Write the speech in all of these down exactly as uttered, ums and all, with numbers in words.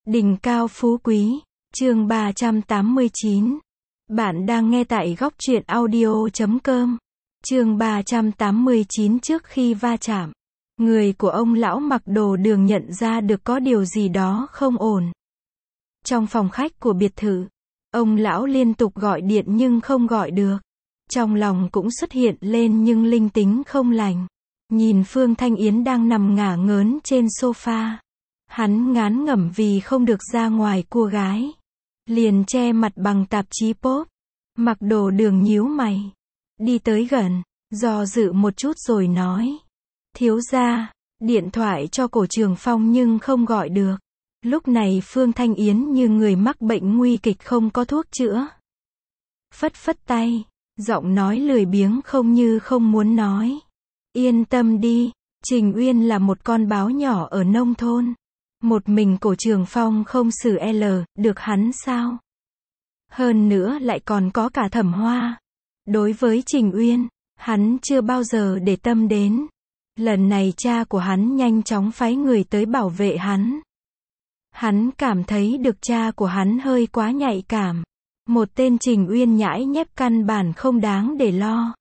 Đỉnh cao phú quý, chương ba trăm tám mươi chín. Bạn đang nghe tại góc truyện audio chấm com. Chương ba trăm tám mươi chín. Trước khi va chạm, người của ông lão mặc đồ đường nhận ra được có điều gì đó không ổn. Trong phòng khách của biệt thự, ông lão liên tục gọi điện nhưng không gọi được. Trong lòng cũng xuất hiện lên nhưng linh tính không lành. Nhìn Phương Thanh Yến đang nằm ngả ngớn trên sofa. Hắn ngán ngẩm vì không được ra ngoài cua gái. Liền che mặt bằng tạp chí pop. Mặc đồ đường nhíu mày. Đi tới gần, do dự một chút rồi nói. Thiếu gia, điện thoại cho Cổ Trường Phong nhưng không gọi được. Lúc này Phương Thanh Yến như người mắc bệnh nguy kịch không có thuốc chữa. Phất phất tay, giọng nói lười biếng không như không muốn nói. Yên tâm đi, Trình Uyên là một con báo nhỏ ở nông thôn. Một mình Cổ Trường Phong không xử L, được hắn sao? Hơn nữa lại còn có cả Thẩm Hoa. Đối với Trình Uyên, hắn chưa bao giờ để tâm đến. Lần này cha của hắn nhanh chóng phái người tới bảo vệ hắn. Hắn cảm thấy được cha của hắn hơi quá nhạy cảm. Một tên Trình Uyên nhãi nhép căn bản không đáng để lo.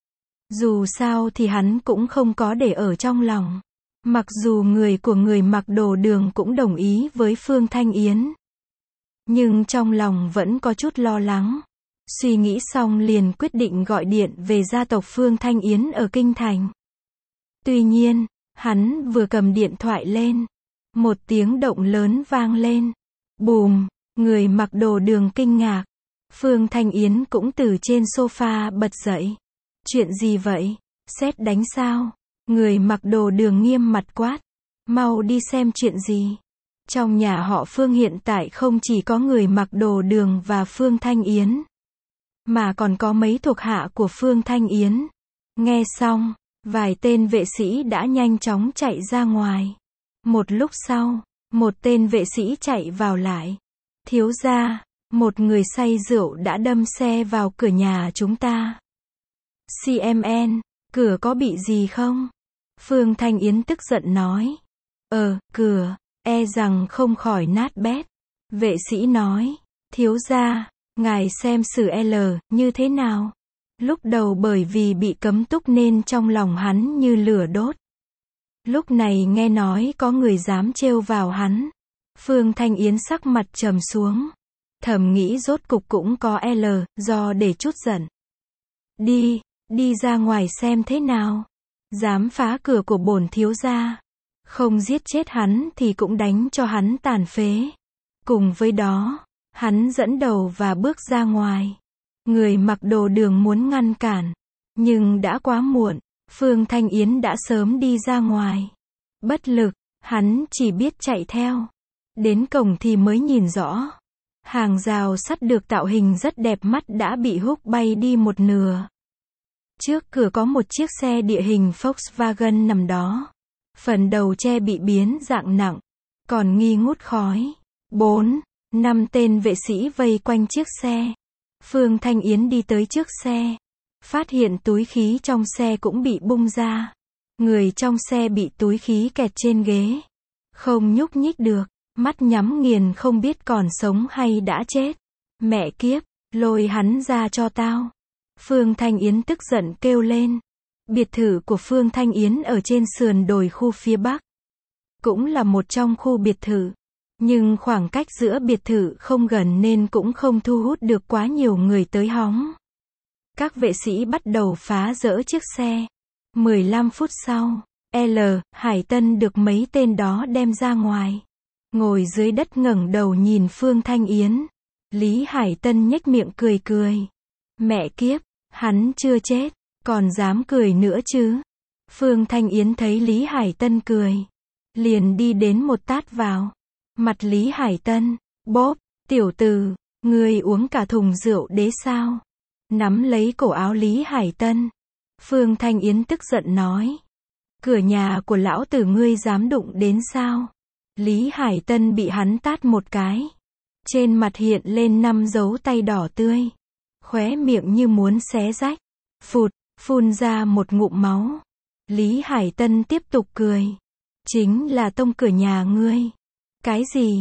Dù sao thì hắn cũng không có để ở trong lòng. Mặc dù người của người mặc đồ đường cũng đồng ý với Phương Thanh Yến. Nhưng trong lòng vẫn có chút lo lắng. Suy nghĩ xong liền quyết định gọi điện về gia tộc Phương Thanh Yến ở Kinh Thành. Tuy nhiên, hắn vừa cầm điện thoại lên. Một tiếng động lớn vang lên. Bùm, người mặc đồ đường kinh ngạc. Phương Thanh Yến cũng từ trên sofa bật dậy. Chuyện gì vậy? Sét đánh sao? Người mặc đồ đường nghiêm mặt quát. Mau đi xem chuyện gì. Trong nhà họ Phương hiện tại không chỉ có người mặc đồ đường và Phương Thanh Yến, mà còn có mấy thuộc hạ của Phương Thanh Yến. Nghe xong, vài tên vệ sĩ đã nhanh chóng chạy ra ngoài. Một lúc sau, một tên vệ sĩ chạy vào lại. Thiếu gia, một người say rượu đã đâm xe vào cửa nhà chúng ta. xê em en, cửa có bị gì không? Phương Thanh Yến tức giận nói. Ờ, cửa, e rằng không khỏi nát bét. Vệ sĩ nói. Thiếu gia, ngài xem xử L như thế nào? Lúc đầu bởi vì bị cấm túc nên trong lòng hắn như lửa đốt. Lúc này nghe nói có người dám trêu vào hắn. Phương Thanh Yến sắc mặt trầm xuống. Thầm nghĩ rốt cục cũng có L, do để chút giận. Đi, đi ra ngoài xem thế nào. Dám phá cửa của bổn thiếu gia. Không giết chết hắn thì cũng đánh cho hắn tàn phế. Cùng với đó, hắn dẫn đầu và bước ra ngoài. Người mặc đồ đường muốn ngăn cản. Nhưng đã quá muộn. Phương Thanh Yến đã sớm đi ra ngoài. Bất lực, hắn chỉ biết chạy theo. Đến cổng thì mới nhìn rõ. Hàng rào sắt được tạo hình rất đẹp mắt đã bị húc bay đi một nửa. Trước cửa có một chiếc xe địa hình Volkswagen nằm đó. Phần đầu che bị biến dạng nặng, còn nghi ngút khói. Bốn, năm tên vệ sĩ vây quanh chiếc xe. Phương Thanh Yến đi tới trước xe. Phát hiện túi khí trong xe cũng bị bung ra. Người trong xe bị túi khí kẹt trên ghế. Không nhúc nhích được, mắt nhắm nghiền không biết còn sống hay đã chết. Mẹ kiếp, lôi hắn ra cho tao. Phương Thanh Yến tức giận kêu lên. Biệt thự của Phương Thanh Yến ở trên sườn đồi khu phía Bắc. Cũng là một trong khu biệt thự. Nhưng khoảng cách giữa biệt thự không gần nên cũng không thu hút được quá nhiều người tới hóng. Các vệ sĩ bắt đầu phá rỡ chiếc xe. mười lăm phút sau, L, Hải Tân được mấy tên đó đem ra ngoài. Ngồi dưới đất ngẩng đầu nhìn Phương Thanh Yến. Lý Hải Tân nhếch miệng cười cười. Mẹ kiếp, hắn chưa chết, còn dám cười nữa chứ. Phương Thanh Yến thấy Lý Hải Tân cười. Liền đi đến một tát vào. Mặt Lý Hải Tân. Bốp, tiểu tử, ngươi uống cả thùng rượu đế sao? Nắm lấy cổ áo Lý Hải Tân. Phương Thanh Yến tức giận nói. Cửa nhà của lão tử ngươi dám đụng đến sao? Lý Hải Tân bị hắn tát một cái. Trên mặt hiện lên năm dấu tay đỏ tươi. Khóe miệng như muốn xé rách. Phụt, phun ra một ngụm máu. Lý Hải Tân tiếp tục cười. Chính là tông cửa nhà ngươi. Cái gì?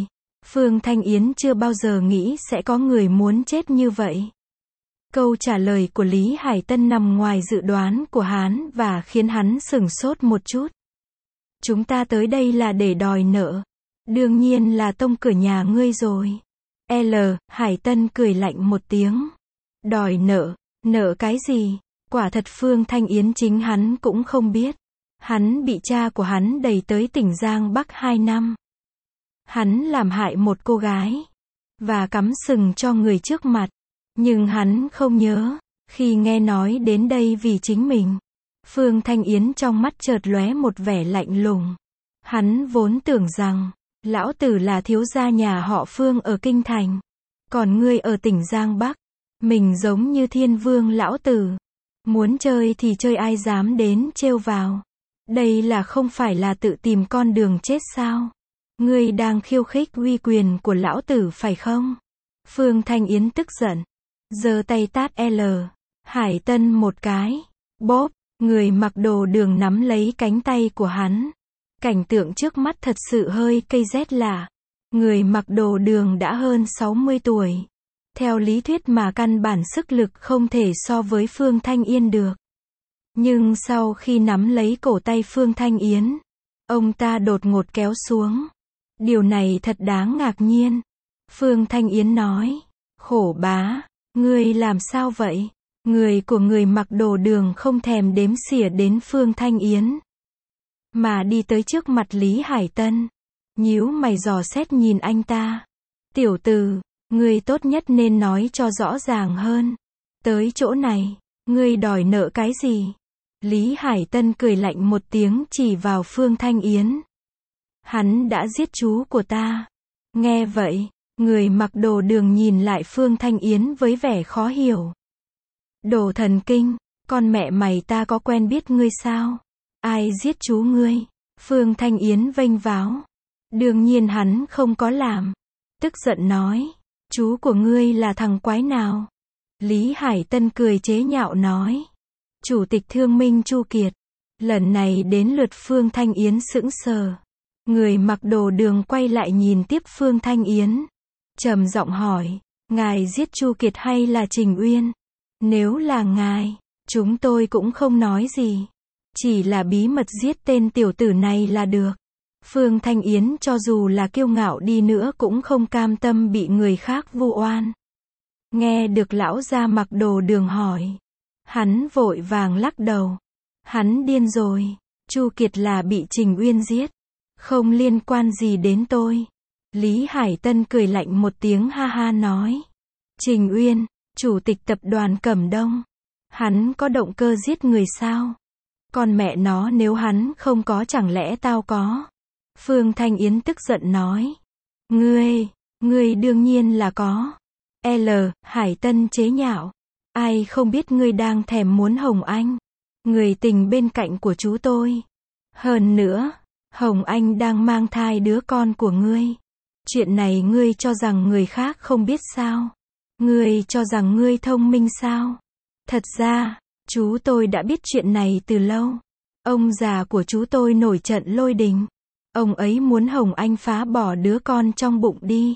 Phương Thanh Yến chưa bao giờ nghĩ sẽ có người muốn chết như vậy. Câu trả lời của Lý Hải Tân nằm ngoài dự đoán của hắn và khiến hắn sửng sốt một chút. Chúng ta tới đây là để đòi nợ. Đương nhiên là tông cửa nhà ngươi rồi. L. Hải Tân cười lạnh một tiếng. Đòi nợ, nợ cái gì? Quả thật Phương Thanh Yến chính hắn cũng không biết. Hắn bị cha của hắn đẩy tới tỉnh Giang Bắc hai năm. Hắn làm hại một cô gái. Và cắm sừng cho người trước mặt. Nhưng hắn không nhớ. Khi nghe nói đến đây vì chính mình. Phương Thanh Yến trong mắt chợt lóe một vẻ lạnh lùng. Hắn vốn tưởng rằng, lão tử là thiếu gia nhà họ Phương ở Kinh Thành. Còn ngươi ở tỉnh Giang Bắc. Mình giống như thiên vương lão tử. Muốn chơi thì chơi, ai dám đến trêu vào. Đây là không phải là tự tìm con đường chết sao? Ngươi đang khiêu khích uy quyền của lão tử phải không? Phương Thanh Yến tức giận. Giơ tay tát L. Hải Tân một cái. Bóp, người mặc đồ đường nắm lấy cánh tay của hắn. Cảnh tượng trước mắt thật sự hơi cây rét lạ. Người mặc đồ đường đã hơn sáu mươi tuổi. Theo lý thuyết mà căn bản sức lực không thể so với Phương Thanh Yến được. Nhưng sau khi nắm lấy cổ tay Phương Thanh Yến, ông ta đột ngột kéo xuống. Điều này thật đáng ngạc nhiên. Phương Thanh Yến nói, khổ bá, ngươi làm sao vậy? Người của người mặc đồ đường không thèm đếm xỉa đến Phương Thanh Yến. Mà đi tới trước mặt Lý Hải Tân. Nhíu mày dò xét nhìn anh ta. Tiểu tử, ngươi tốt nhất nên nói cho rõ ràng hơn. Tới chỗ này, ngươi đòi nợ cái gì? Lý Hải Tân cười lạnh một tiếng chỉ vào Phương Thanh Yến. Hắn đã giết chú của ta. Nghe vậy, người mặc đồ đường nhìn lại Phương Thanh Yến với vẻ khó hiểu. Đồ thần kinh, con mẹ mày, ta có quen biết ngươi sao? Ai giết chú ngươi? Phương Thanh Yến vênh váo. Đương nhiên hắn không có làm. Tức giận nói, chú của ngươi là thằng quái nào? Lý Hải Tân cười chế nhạo nói, Chủ tịch Thương Minh Chu Kiệt. Lần này đến lượt Phương Thanh Yến sững sờ. Người mặc đồ đường quay lại nhìn tiếp Phương Thanh Yến. Trầm giọng hỏi, ngài giết Chu Kiệt hay là Trình Uyên? Nếu là ngài, chúng tôi cũng không nói gì. Chỉ là bí mật giết tên tiểu tử này là được. Phương Thanh Yến cho dù là kiêu ngạo đi nữa cũng không cam tâm bị người khác vu oan. Nghe được lão gia mặc đồ đường hỏi, hắn vội vàng lắc đầu. Hắn điên rồi. Chu Kiệt là bị Trình Uyên giết. Không liên quan gì đến tôi. Lý Hải Tân cười lạnh một tiếng ha ha nói. Trình Uyên, chủ tịch tập đoàn Cẩm Đông. Hắn có động cơ giết người sao? Con mẹ nó, nếu hắn không có chẳng lẽ tao có? Phương Thanh Yến tức giận nói. Ngươi, ngươi đương nhiên là có. L. Hải Tân chế nhạo. Ai không biết ngươi đang thèm muốn Hồng Anh. Người tình bên cạnh của chú tôi. Hơn nữa, Hồng Anh đang mang thai đứa con của ngươi. Chuyện này ngươi cho rằng người khác không biết sao? Ngươi cho rằng ngươi thông minh sao? Thật ra, chú tôi đã biết chuyện này từ lâu. Ông già của chú tôi nổi trận lôi đình. Ông ấy muốn Hồng Anh phá bỏ đứa con trong bụng đi.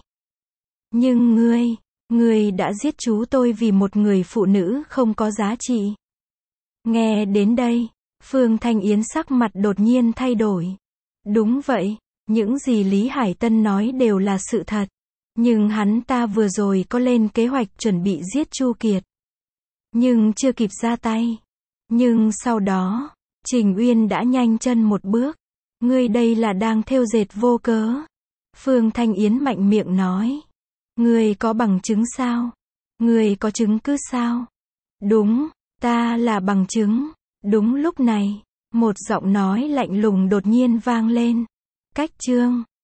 Nhưng ngươi, ngươi đã giết chú tôi vì một người phụ nữ không có giá trị. Nghe đến đây, Phương Thanh Yến sắc mặt đột nhiên thay đổi. Đúng vậy, những gì Lý Hải Tân nói đều là sự thật. Nhưng hắn ta vừa rồi có lên kế hoạch chuẩn bị giết Chu Kiệt. Nhưng chưa kịp ra tay. Nhưng sau đó, Trình Uyên đã nhanh chân một bước. Ngươi đây là đang thêu dệt vô cớ. Phương Thanh Yến mạnh miệng nói. Ngươi có bằng chứng sao? Ngươi có chứng cứ sao? Đúng, ta là bằng chứng. Đúng lúc này, một giọng nói lạnh lùng đột nhiên vang lên. Cách chương